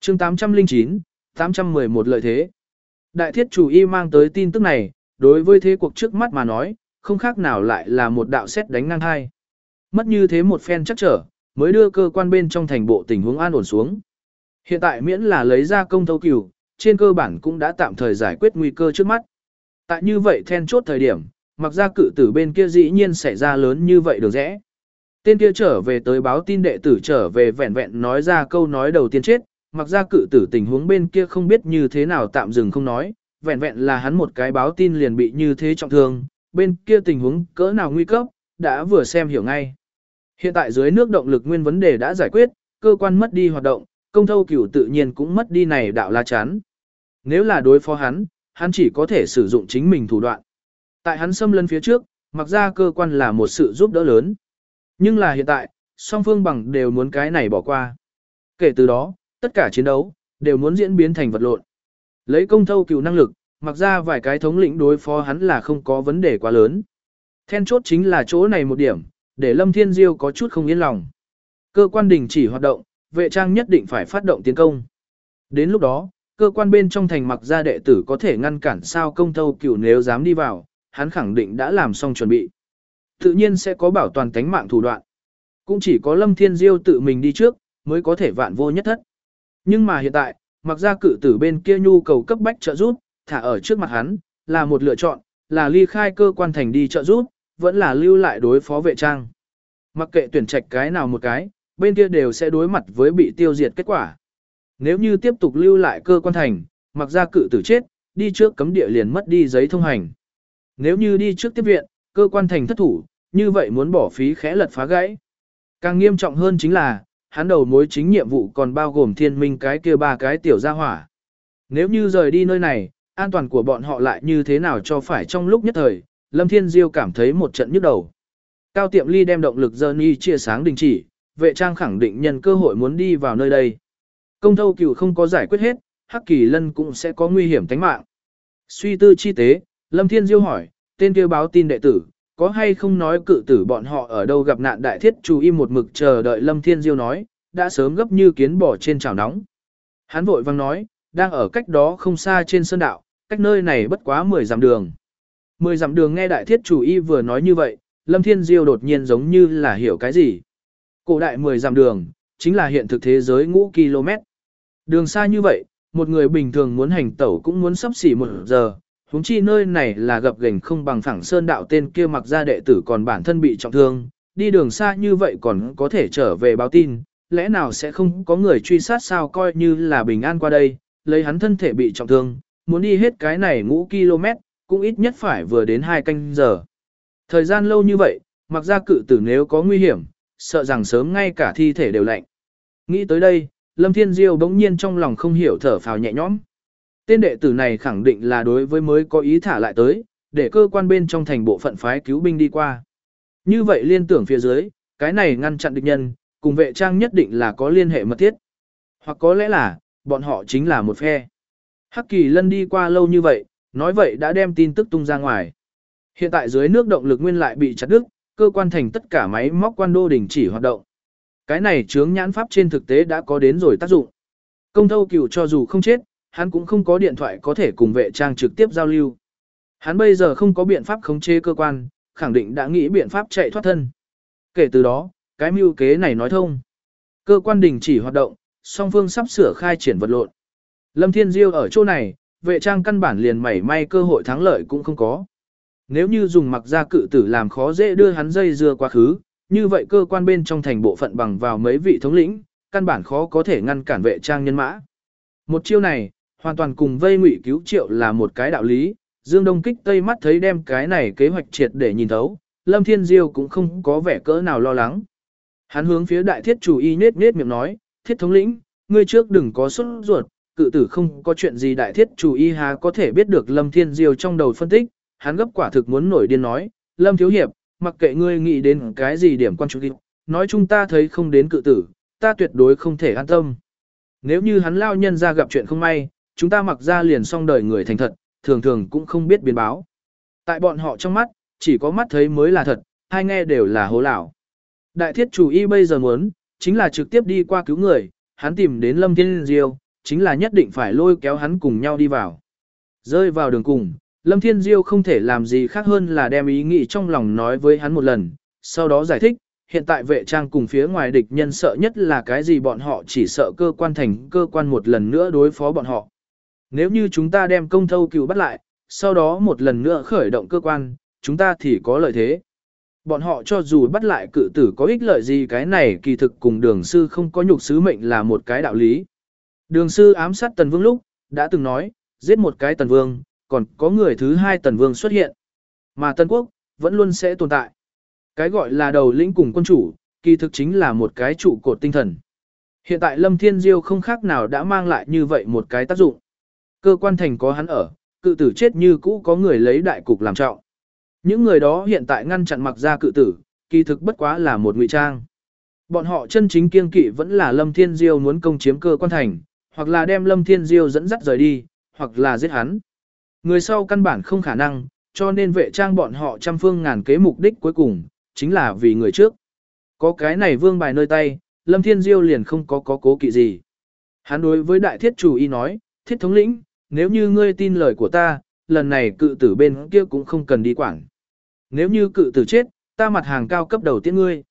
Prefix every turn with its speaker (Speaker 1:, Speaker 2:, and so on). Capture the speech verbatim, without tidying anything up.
Speaker 1: chương tám trăm lẻ chín, tám trăm mười một lợi thế. Đại thiết chủ y mang tới tin tức này, đối với thế cuộc trước mắt mà nói, không khác nào lại là một đạo sét đánh ngang hai. Mất như thế một phen chắc trở, mới đưa cơ quan bên trong thành bộ tình huống an ổn xuống. Hiện tại miễn là lấy ra công thâu cửu, trên cơ bản cũng đã tạm thời giải quyết nguy cơ trước mắt. Tại như vậy then chốt thời điểm, mặc ra cự tử bên kia dĩ nhiên xảy ra lớn như vậy được rẽ. Tên kia trở về tới báo tin đệ tử trở về vẹn vẹn nói ra câu nói đầu tiên chết, mặc ra cự tử tình huống bên kia không biết như thế nào tạm dừng không nói, vẹn vẹn là hắn một cái báo tin liền bị như thế trọng thương, bên kia tình huống cỡ nào nguy cấp, đã vừa xem hiểu ngay. Hiện tại dưới nước động lực nguyên vấn đề đã giải quyết, cơ quan mất đi hoạt động, công thâu cửu tự nhiên cũng mất đi này đạo lá chắn. Nếu là đối phó hắn, hắn chỉ có thể sử dụng chính mình thủ đoạn. Tại hắn xâm lấn phía trước, mặc ra cơ quan là một sự giúp đỡ lớn. Nhưng là hiện tại, song phương bằng đều muốn cái này bỏ qua. Kể từ đó, tất cả chiến đấu, đều muốn diễn biến thành vật lộn. Lấy công thâu cửu năng lực, mặc ra vài cái thống lĩnh đối phó hắn là không có vấn đề quá lớn. Then chốt chính là chỗ này một điểm, để Lâm Thiên Diêu có chút không yên lòng. Cơ quan đình chỉ hoạt động, vệ trang nhất định phải phát động tiến công. Đến lúc đó, cơ quan bên trong thành mặc ra đệ tử có thể ngăn cản sao công thâu cửu nếu dám đi vào, hắn khẳng định đã làm xong chuẩn bị. Tự nhiên sẽ có bảo toàn tánh mạng thủ đoạn. Cũng chỉ có Lâm Thiên Diêu tự mình đi trước, mới có thể vạn vô nhất thất. Nhưng mà hiện tại, mặc ra cự tử bên kia nhu cầu cấp bách trợ giúp, thả ở trước mặt hắn, là một lựa chọn, là ly khai cơ quan thành đi trợ giúp, vẫn là lưu lại đối phó vệ trang. Mặc kệ tuyển trạch cái nào một cái, bên kia đều sẽ đối mặt với bị tiêu diệt kết quả. Nếu như tiếp tục lưu lại cơ quan thành, mặc ra cự tử chết, đi trước cấm địa liền mất đi giấy thông hành. Nếu như đi trước tiếp viện, cơ quan thành thất thủ, như vậy muốn bỏ phí khẽ lật phá gãy. Càng nghiêm trọng hơn chính là, hắn đầu mối chính nhiệm vụ còn bao gồm thiên minh cái kia ba cái tiểu gia hỏa. Nếu như rời đi nơi này, an toàn của bọn họ lại như thế nào cho phải trong lúc nhất thời, Lâm Thiên Diêu cảm thấy một trận nhức đầu. Cao Tiệm Ly đem động lực Johnny chia sáng đình chỉ, vệ trang khẳng định nhân cơ hội muốn đi vào nơi đây. Công thâu cửu không có giải quyết hết, Hắc Kỳ Lân cũng sẽ có nguy hiểm tính mạng. Suy tư chi tế, Lâm Thiên Diêu hỏi, tên kia báo tin đệ tử, có hay không nói cự tử bọn họ ở đâu gặp nạn đại thiết chú im một mực chờ đợi Lâm Thiên Diêu nói, đã sớm gấp như kiến bò trên chảo nóng. Hắn vội vang nói, đang ở cách đó không xa trên sơn đạo, cách nơi này bất quá mười dặm đường. mười dặm đường nghe đại thiết chủ y vừa nói như vậy, Lâm Thiên Diêu đột nhiên giống như là hiểu cái gì. Cổ đại mười dặm đường, chính là hiện thực thế giới ngũ km. Đường xa như vậy, một người bình thường muốn hành tẩu cũng muốn sắp xỉ một giờ, huống chi nơi này là gập ghềnh không bằng phẳng sơn đạo tên kia mặc ra đệ tử còn bản thân bị trọng thương, đi đường xa như vậy còn có thể trở về báo tin, lẽ nào sẽ không có người truy sát sao coi như là bình an qua đây, lấy hắn thân thể bị trọng thương, muốn đi hết cái này ngũ km, cũng ít nhất phải vừa đến hai canh giờ. Thời gian lâu như vậy, mặc ra cự tử nếu có nguy hiểm, sợ rằng sớm ngay cả thi thể đều lạnh. Nghĩ tới đây, Lâm Thiên Diêu bỗng nhiên trong lòng không hiểu thở phào nhẹ nhõm. Tên đệ tử này khẳng định là đối với mới có ý thả lại tới, để cơ quan bên trong thành bộ phận phái cứu binh đi qua. Như vậy liên tưởng phía dưới, cái này ngăn chặn địch nhân, cùng vệ trang nhất định là có liên hệ mật thiết. Hoặc có lẽ là, bọn họ chính là một phe. Hắc Kỳ Lân đi qua lâu như vậy, nói vậy đã đem tin tức tung ra ngoài. Hiện tại dưới nước động lực nguyên lại bị chặt đứt, cơ quan thành tất cả máy móc quan đô đình chỉ hoạt động. Cái này chướng nhãn pháp trên thực tế đã có đến rồi tác dụng. Công thâu cửu cho dù không chết, hắn cũng không có điện thoại có thể cùng vệ trang trực tiếp giao lưu. Hắn bây giờ không có biện pháp khống chế cơ quan, khẳng định đã nghĩ biện pháp chạy thoát thân. Kể từ đó, cái mưu kế này nói thông. Cơ quan đình chỉ hoạt động, song phương sắp sửa khai triển vật lộn. Lâm Thiên Diêu ở chỗ này, vệ trang căn bản liền mảy may cơ hội thắng lợi cũng không có. Nếu như dùng mặc ra cự tử làm khó dễ đưa hắn dây dưa quá khứ, như vậy cơ quan bên trong thành bộ phận bằng vào mấy vị thống lĩnh, căn bản khó có thể ngăn cản vệ trang nhân mã. Một chiêu này, hoàn toàn cùng vây ngụy cứu triệu là một cái đạo lý, Dương Đông kích Tây mắt thấy đem cái này kế hoạch triệt để nhìn thấu, Lâm Thiên Diêu cũng không có vẻ cỡ nào lo lắng. Hắn hướng phía đại thiết chủ y nết nết miệng nói, thiết thống lĩnh, ngươi trước đừng có sốt ruột, cự tử không có chuyện gì đại thiết chủ y há có thể biết được Lâm Thiên Diêu trong đầu phân tích, hắn gấp quả thực muốn nổi điên nói, Lâm Thiếu Hiệp, mặc kệ ngươi nghĩ đến cái gì điểm quan trọng, nói chung ta thấy không đến cự tử, ta tuyệt đối không thể an tâm. Nếu như hắn lao nhân ra gặp chuyện không may, chúng ta mặc ra liền xong đời người thành thật, thường thường cũng không biết biến báo. Tại bọn họ trong mắt, chỉ có mắt thấy mới là thật, hai nghe đều là hố lão. Đại thiết chủ y bây giờ muốn, chính là trực tiếp đi qua cứu người, hắn tìm đến Lâm Thiên Diêu, chính là nhất định phải lôi kéo hắn cùng nhau đi vào. Rơi vào đường cùng, Lâm Thiên Diêu không thể làm gì khác hơn là đem ý nghĩ trong lòng nói với hắn một lần, sau đó giải thích, hiện tại vệ trang cùng phía ngoài địch nhân sợ nhất là cái gì, bọn họ chỉ sợ cơ quan thành cơ quan một lần nữa đối phó bọn họ. Nếu như chúng ta đem công thâu cựu bắt lại, sau đó một lần nữa khởi động cơ quan, chúng ta thì có lợi thế. Bọn họ cho dù bắt lại cự tử có ích lợi gì, cái này kỳ thực cùng đường sư không có nhục sứ mệnh là một cái đạo lý. Đường sư ám sát Tần Vương lúc, đã từng nói, giết một cái Tần Vương, còn có người thứ hai Tần Vương xuất hiện. Mà Tân Quốc, vẫn luôn sẽ tồn tại. Cái gọi là đầu lĩnh cùng quân chủ, kỳ thực chính là một cái trụ cột tinh thần. Hiện tại Lâm Thiên Diêu không khác nào đã mang lại như vậy một cái tác dụng. Cơ quan thành có hắn ở, cự tử chết như cũ có người lấy đại cục làm trọng. Những người đó hiện tại ngăn chặn mặc ra cự tử, kỳ thực bất quá là một ngụy trang. Bọn họ chân chính kiêng kỵ vẫn là Lâm Thiên Diêu muốn công chiếm cơ quan thành, hoặc là đem Lâm Thiên Diêu dẫn dắt rời đi, hoặc là giết hắn. Người sau căn bản không khả năng, cho nên vệ trang bọn họ trăm phương ngàn kế mục đích cuối cùng, chính là vì người trước. Có cái này vương bài nơi tay, Lâm Thiên Diêu liền không có có cố kỵ gì. Hắn đối với đại thiết chủ y nói, thiết thống lĩnh, nếu như ngươi tin lời của ta, lần này cự tử bên kia cũng không cần đi quản. Nếu như cự tử chết, ta mặt hàng cao cấp đầu tiên ngươi.